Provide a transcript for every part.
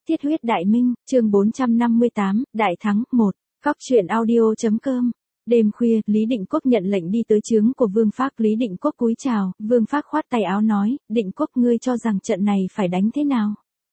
Thiết huyết đại minh, chương 458, Đại thắng 1, Cóc truyện audio.com. Đêm khuya, Lý Định Quốc nhận lệnh đi tới trướng của Vương Phác. Lý Định Quốc cúi chào, Vương Phác khoát tay áo nói, Định Quốc ngươi cho rằng trận này phải đánh thế nào?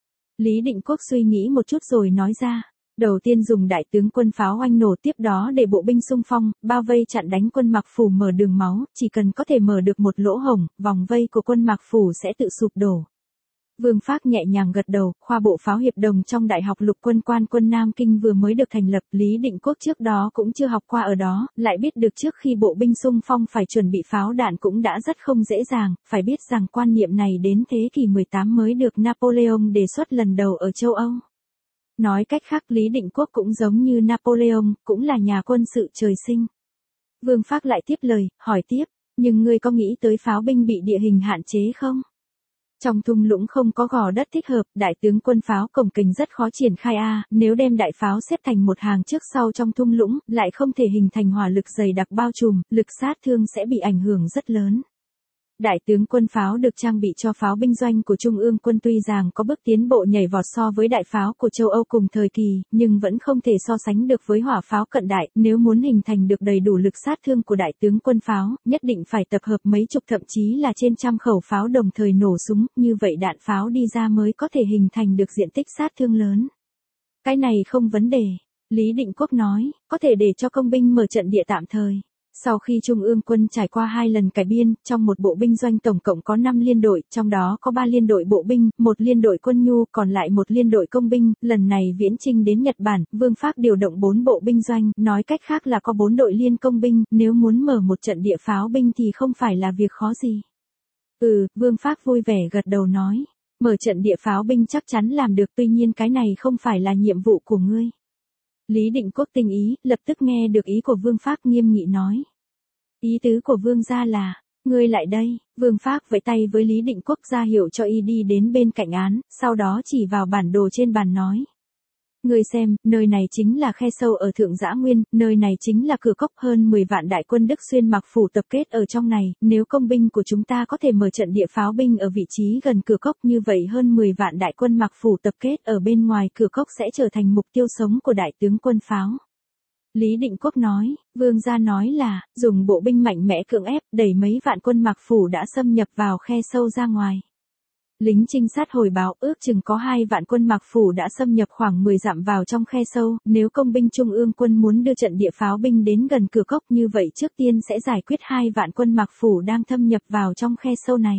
Lý Định Quốc suy nghĩ một chút rồi nói ra. Đầu tiên dùng đại tướng quân pháo oanh nổ, tiếp đó để bộ binh xung phong, bao vây chặn đánh quân Mạc Phủ mở đường máu, chỉ cần có thể mở được một lỗ hổng, vòng vây của quân Mạc Phủ sẽ tự sụp đổ. Vương Phác nhẹ nhàng gật đầu, khoa bộ pháo hiệp đồng trong Đại học Lục quân Quan quân Nam Kinh vừa mới được thành lập, Lý Định Quốc trước đó cũng chưa học qua ở đó, lại biết được trước khi bộ binh xung phong phải chuẩn bị pháo đạn cũng đã rất không dễ dàng, phải biết rằng quan niệm này đến thế kỷ 18 mới được Napoleon đề xuất lần đầu ở châu Âu. Nói cách khác, Lý Định Quốc cũng giống như Napoleon, cũng là nhà quân sự trời sinh. Vương Phác lại tiếp lời, hỏi tiếp, nhưng ngươi có nghĩ tới pháo binh bị địa hình hạn chế không? Trong thung lũng không có gò đất thích hợp, đại tướng quân pháo cổng kềnh rất khó triển khai nếu đem đại pháo xếp thành một hàng trước sau trong thung lũng, lại không thể hình thành hỏa lực dày đặc bao trùm, lực sát thương sẽ bị ảnh hưởng rất lớn. Đại tướng quân pháo được trang bị cho pháo binh doanh của Trung ương quân tuy rằng có bước tiến bộ nhảy vọt so với đại pháo của châu Âu cùng thời kỳ, nhưng vẫn không thể so sánh được với hỏa pháo cận đại, nếu muốn hình thành được đầy đủ lực sát thương của đại tướng quân pháo, nhất định phải tập hợp mấy chục thậm chí là trên trăm khẩu pháo đồng thời nổ súng, như vậy đạn pháo đi ra mới có thể hình thành được diện tích sát thương lớn. Cái này không vấn đề, Lý Định Quốc nói, có thể để cho công binh mở trận địa tạm thời. Sau khi Trung ương quân trải qua 2 lần cải biên, trong một bộ binh doanh tổng cộng có 5 liên đội, trong đó có 3 liên đội bộ binh, 1 liên đội quân nhu, còn lại 1 liên đội công binh, lần này viễn chinh đến Nhật Bản, Vương Phác điều động 4 bộ binh doanh, nói cách khác là có 4 đội liên công binh, nếu muốn mở một trận địa pháo binh thì không phải là việc khó gì. Vương Phác vui vẻ gật đầu nói, mở trận địa pháo binh chắc chắn làm được, tuy nhiên cái này không phải là nhiệm vụ của ngươi. Lý Định Quốc tinh ý, lập tức nghe được ý của Vương Phác, nghiêm nghị nói. Ý tứ của Vương gia là, ngươi lại đây. Vương Phác vẫy tay với Lý Định Quốc ra hiệu cho y đi đến bên cạnh án, sau đó chỉ vào bản đồ trên bàn nói. Ngươi xem, nơi này chính là khe sâu ở Thượng Dã Nguyên, nơi này chính là cửa cốc, hơn 10 vạn đại quân Đức Xuyên Mạc Phủ tập kết ở trong này, nếu công binh của chúng ta có thể mở trận địa pháo binh ở vị trí gần cửa cốc, như vậy hơn 10 vạn đại quân Mạc Phủ tập kết ở bên ngoài cửa cốc sẽ trở thành mục tiêu sống của đại tướng quân pháo. Lý Định Quốc nói, Vương gia nói là, dùng bộ binh mạnh mẽ cưỡng ép, đẩy mấy vạn quân Mạc Phủ đã xâm nhập vào khe sâu ra ngoài. Lính trinh sát hồi báo ước chừng có 2 vạn quân Mạc Phủ đã xâm nhập khoảng 10 dặm vào trong khe sâu, nếu công binh Trung ương quân muốn đưa trận địa pháo binh đến gần cửa cốc như vậy trước tiên sẽ giải quyết 2 vạn quân Mạc Phủ đang thâm nhập vào trong khe sâu này.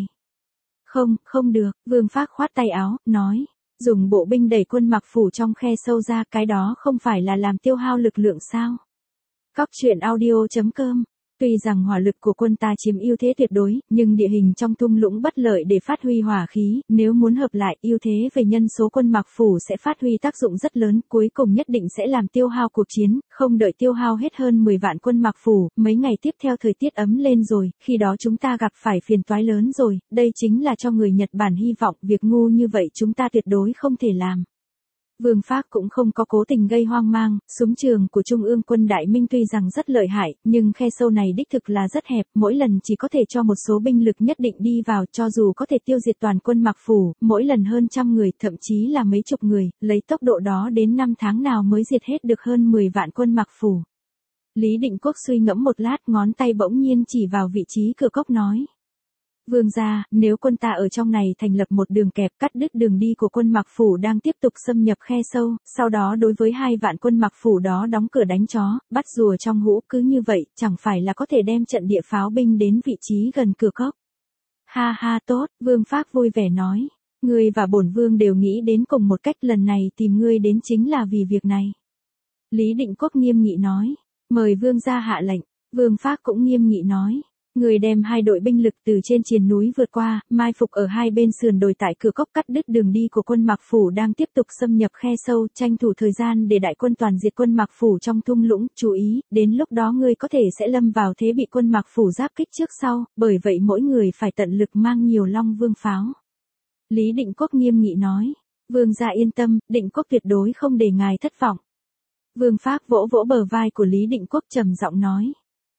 Không được, Vương Phác khoát tay áo, nói, dùng bộ binh đẩy quân Mạc Phủ trong khe sâu ra, cái đó không phải là làm tiêu hao lực lượng sao? Cóc truyện audio.com. Tuy rằng hỏa lực của quân ta chiếm ưu thế tuyệt đối, nhưng địa hình trong thung lũng bất lợi để phát huy hỏa khí, nếu muốn hợp lại, ưu thế về nhân số quân Mạc Phủ sẽ phát huy tác dụng rất lớn, cuối cùng nhất định sẽ làm tiêu hao cuộc chiến, không đợi tiêu hao hết hơn 10 vạn quân Mạc Phủ, mấy ngày tiếp theo thời tiết ấm lên rồi, khi đó chúng ta gặp phải phiền toái lớn rồi, đây chính là cho người Nhật Bản hy vọng, việc ngu như vậy chúng ta tuyệt đối không thể làm. Vương Phác cũng không có cố tình gây hoang mang, súng trường của Trung ương quân Đại Minh tuy rằng rất lợi hại, nhưng khe sâu này đích thực là rất hẹp, mỗi lần chỉ có thể cho một số binh lực nhất định đi vào, cho dù có thể tiêu diệt toàn quân Mạc Phủ, mỗi lần hơn trăm người, thậm chí là mấy chục người, lấy tốc độ đó đến 5 tháng nào mới diệt hết được hơn 10 vạn quân Mạc Phủ. Lý Định Quốc suy ngẫm một lát, ngón tay bỗng nhiên chỉ vào vị trí cửa cốc nói. Vương gia, nếu quân ta ở trong này thành lập một đường kẹp cắt đứt đường đi của quân Mạc Phủ đang tiếp tục xâm nhập khe sâu, sau đó đối với 2 vạn quân Mạc Phủ đó đóng cửa đánh chó, bắt rùa trong hũ, cứ như vậy, chẳng phải là có thể đem trận địa pháo binh đến vị trí gần cửa cốc. Ha ha tốt, Vương Phác vui vẻ nói, ngươi và bổn vương đều nghĩ đến cùng một cách, lần này tìm ngươi đến chính là vì việc này. Lý Định Quốc nghiêm nghị nói, mời vương gia hạ lệnh. Vương Phác cũng nghiêm nghị nói. Người đem 2 đội binh lực từ trên triền núi vượt qua, mai phục ở 2 bên sườn đồi tại cửa cốc, cắt đứt đường đi của quân Mạc Phủ đang tiếp tục xâm nhập khe sâu, tranh thủ thời gian để đại quân toàn diệt quân Mạc Phủ trong thung lũng, chú ý, đến lúc đó ngươi có thể sẽ lâm vào thế bị quân Mạc Phủ giáp kích trước sau, bởi vậy mỗi người phải tận lực mang nhiều Long Vương pháo. Lý Định Quốc nghiêm nghị nói, Vương gia yên tâm, Định Quốc tuyệt đối không để ngài thất vọng. Vương Phác vỗ vỗ bờ vai của Lý Định Quốc trầm giọng nói.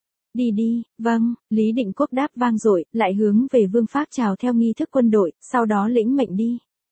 Đi, vâng, Lý Định Quốc đáp vang dội, lại hướng về Vương Phác chào theo nghi thức quân đội, sau đó lĩnh mệnh đi.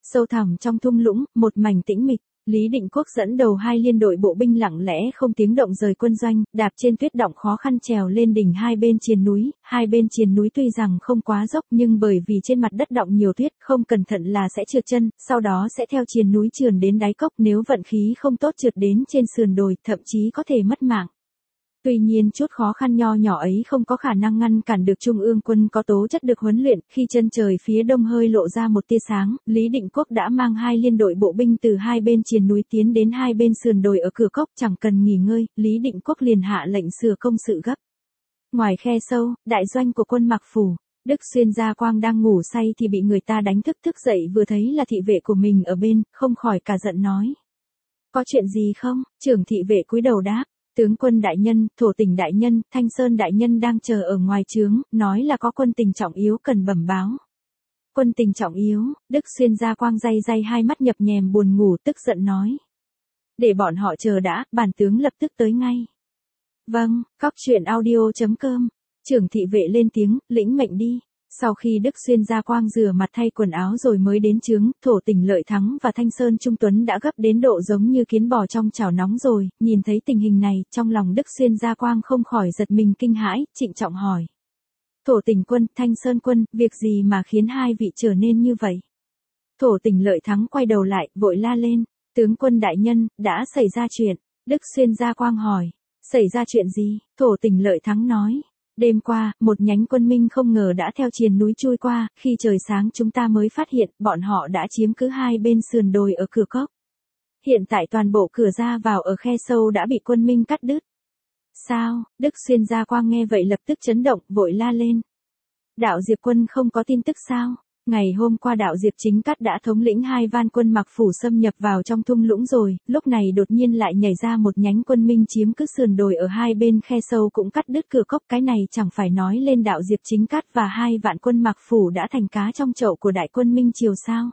Sâu thẳm trong thung lũng, một mảnh tĩnh mịch. Lý Định Quốc dẫn đầu 2 liên đội bộ binh lặng lẽ không tiếng động rời quân doanh, đạp trên tuyết động khó khăn trèo lên đỉnh hai bên triền núi. Hai bên triền núi tuy rằng không quá dốc nhưng bởi vì trên mặt đất đọng nhiều tuyết, không cẩn thận là sẽ trượt chân, sau đó sẽ theo triền núi trườn đến đáy cốc, nếu vận khí không tốt trượt đến trên sườn đồi, thậm chí có thể mất mạng. Tuy nhiên chút khó khăn nho nhỏ ấy không có khả năng ngăn cản được Trung ương quân có tố chất được huấn luyện. Khi chân trời phía đông hơi lộ ra một tia sáng, Lý Định Quốc đã mang 2 liên đội bộ binh từ hai bên triền núi tiến đến hai bên sườn đồi ở cửa cốc, chẳng cần nghỉ ngơi, Lý Định Quốc liền hạ lệnh sửa công sự gấp. Ngoài khe sâu, đại doanh của quân Mạc Phủ, Đức Xuyên Gia Quang đang ngủ say thì bị người ta đánh thức dậy, vừa thấy là thị vệ của mình ở bên, không khỏi cả giận nói: "Có chuyện gì không?" Trưởng thị vệ cúi đầu đáp: "Tướng quân đại nhân, Thổ Tỉnh đại nhân, Thanh Sơn đại nhân đang chờ ở ngoài trướng, nói là có quân tình trọng yếu cần bẩm báo." Quân tình trọng yếu? Đức Xuyên Gia Quang day day hai mắt nhập nhèm buồn ngủ, tức giận nói: "Để bọn họ chờ đã, bản tướng lập tức tới ngay." "Vâng." Cóc truyện audio.com. Trưởng thị vệ lên tiếng: "Lĩnh mệnh đi." Sau khi Đức Xuyên Gia Quang rửa mặt thay quần áo rồi mới đến trướng, Thổ Tỉnh Lợi Thắng và Thanh Sơn Trung Tuấn đã gấp đến độ giống như kiến bò trong chảo nóng rồi. Nhìn thấy tình hình này, trong lòng Đức Xuyên Gia Quang không khỏi giật mình kinh hãi, trịnh trọng hỏi: "Thổ Tỉnh quân, Thanh Sơn quân, việc gì mà khiến hai vị trở nên như vậy?" Thổ Tỉnh Lợi Thắng quay đầu lại, vội la lên: "Tướng quân đại nhân, đã xảy ra chuyện." Đức Xuyên Gia Quang hỏi: "Xảy ra chuyện gì?" Thổ Tỉnh Lợi Thắng nói: "Đêm qua, một nhánh quân Minh không ngờ đã theo triền núi chui qua, khi trời sáng chúng ta mới phát hiện, bọn họ đã chiếm cứ hai bên sườn đồi ở cửa cốc. Hiện tại toàn bộ cửa ra vào ở khe sâu đã bị quân Minh cắt đứt." "Sao?" Đức Xuyên Gia Quang nghe vậy lập tức chấn động, vội la lên: "Đạo Diệp quân không có tin tức sao?" Ngày hôm qua đạo Diệp Chính Cát đã thống lĩnh 2 van quân Mạc Phủ xâm nhập vào trong thung lũng rồi, lúc này đột nhiên lại nhảy ra một nhánh quân Minh chiếm cứ sườn đồi ở hai bên khe sâu cũng cắt đứt cửa cốc, cái này chẳng phải nói lên đạo Diệp Chính Cát và 2 vạn quân Mạc Phủ đã thành cá trong chậu của đại quân Minh Triều sao?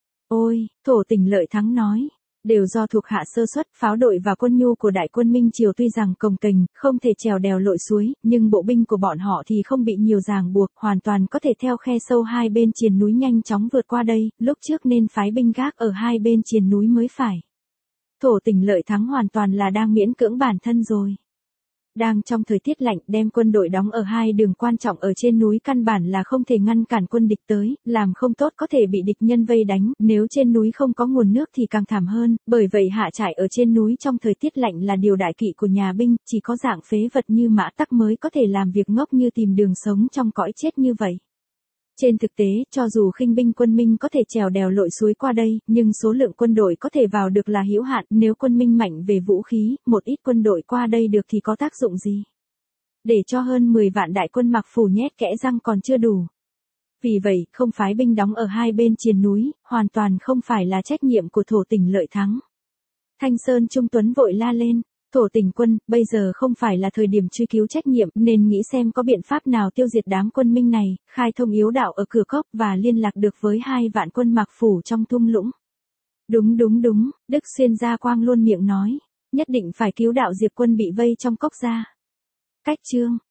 Ôi, Thổ Tỉnh Lợi Thắng nói: "Đều do thuộc hạ sơ suất, pháo đội và quân nhu của đại quân Minh Triều tuy rằng cồng kềnh, không thể trèo đèo lội suối, nhưng bộ binh của bọn họ thì không bị nhiều ràng buộc, hoàn toàn có thể theo khe sâu hai bên triền núi nhanh chóng vượt qua đây, lúc trước nên phái binh gác ở hai bên triền núi mới phải." Thổ Tỉnh Lợi Thắng hoàn toàn là đang miễn cưỡng bản thân rồi. Đang trong thời tiết lạnh, đem quân đội đóng ở 2 đường quan trọng ở trên núi căn bản là không thể ngăn cản quân địch tới, làm không tốt có thể bị địch nhân vây đánh, nếu trên núi không có nguồn nước thì càng thảm hơn, bởi vậy hạ trại ở trên núi trong thời tiết lạnh là điều đại kỵ của nhà binh, chỉ có dạng phế vật như Mã Tắc mới có thể làm việc ngốc như tìm đường sống trong cõi chết như vậy. Trên thực tế, cho dù khinh binh quân Minh có thể trèo đèo lội suối qua đây, nhưng số lượng quân đội có thể vào được là hữu hạn, nếu quân Minh mạnh về vũ khí, một ít quân đội qua đây được thì có tác dụng gì? Để cho hơn 10 vạn đại quân Mạc Phủ nhét kẽ răng còn chưa đủ. Vì vậy, không phái binh đóng ở hai bên triền núi, hoàn toàn không phải là trách nhiệm của Thổ Tỉnh Lợi Thắng. Thanh Sơn Trung Tuấn vội la lên: "Thổ Tỉnh quân, bây giờ không phải là thời điểm truy cứu trách nhiệm, nên nghĩ xem có biện pháp nào tiêu diệt đám quân Minh này, khai thông yếu đạo ở cửa cốc và liên lạc được với 2 vạn quân Mạc Phủ trong thung lũng." Đúng, Đức Xuyên Gia Quang luôn miệng nói: "Nhất định phải cứu đạo Diệp quân bị vây trong cốc ra." Cách chương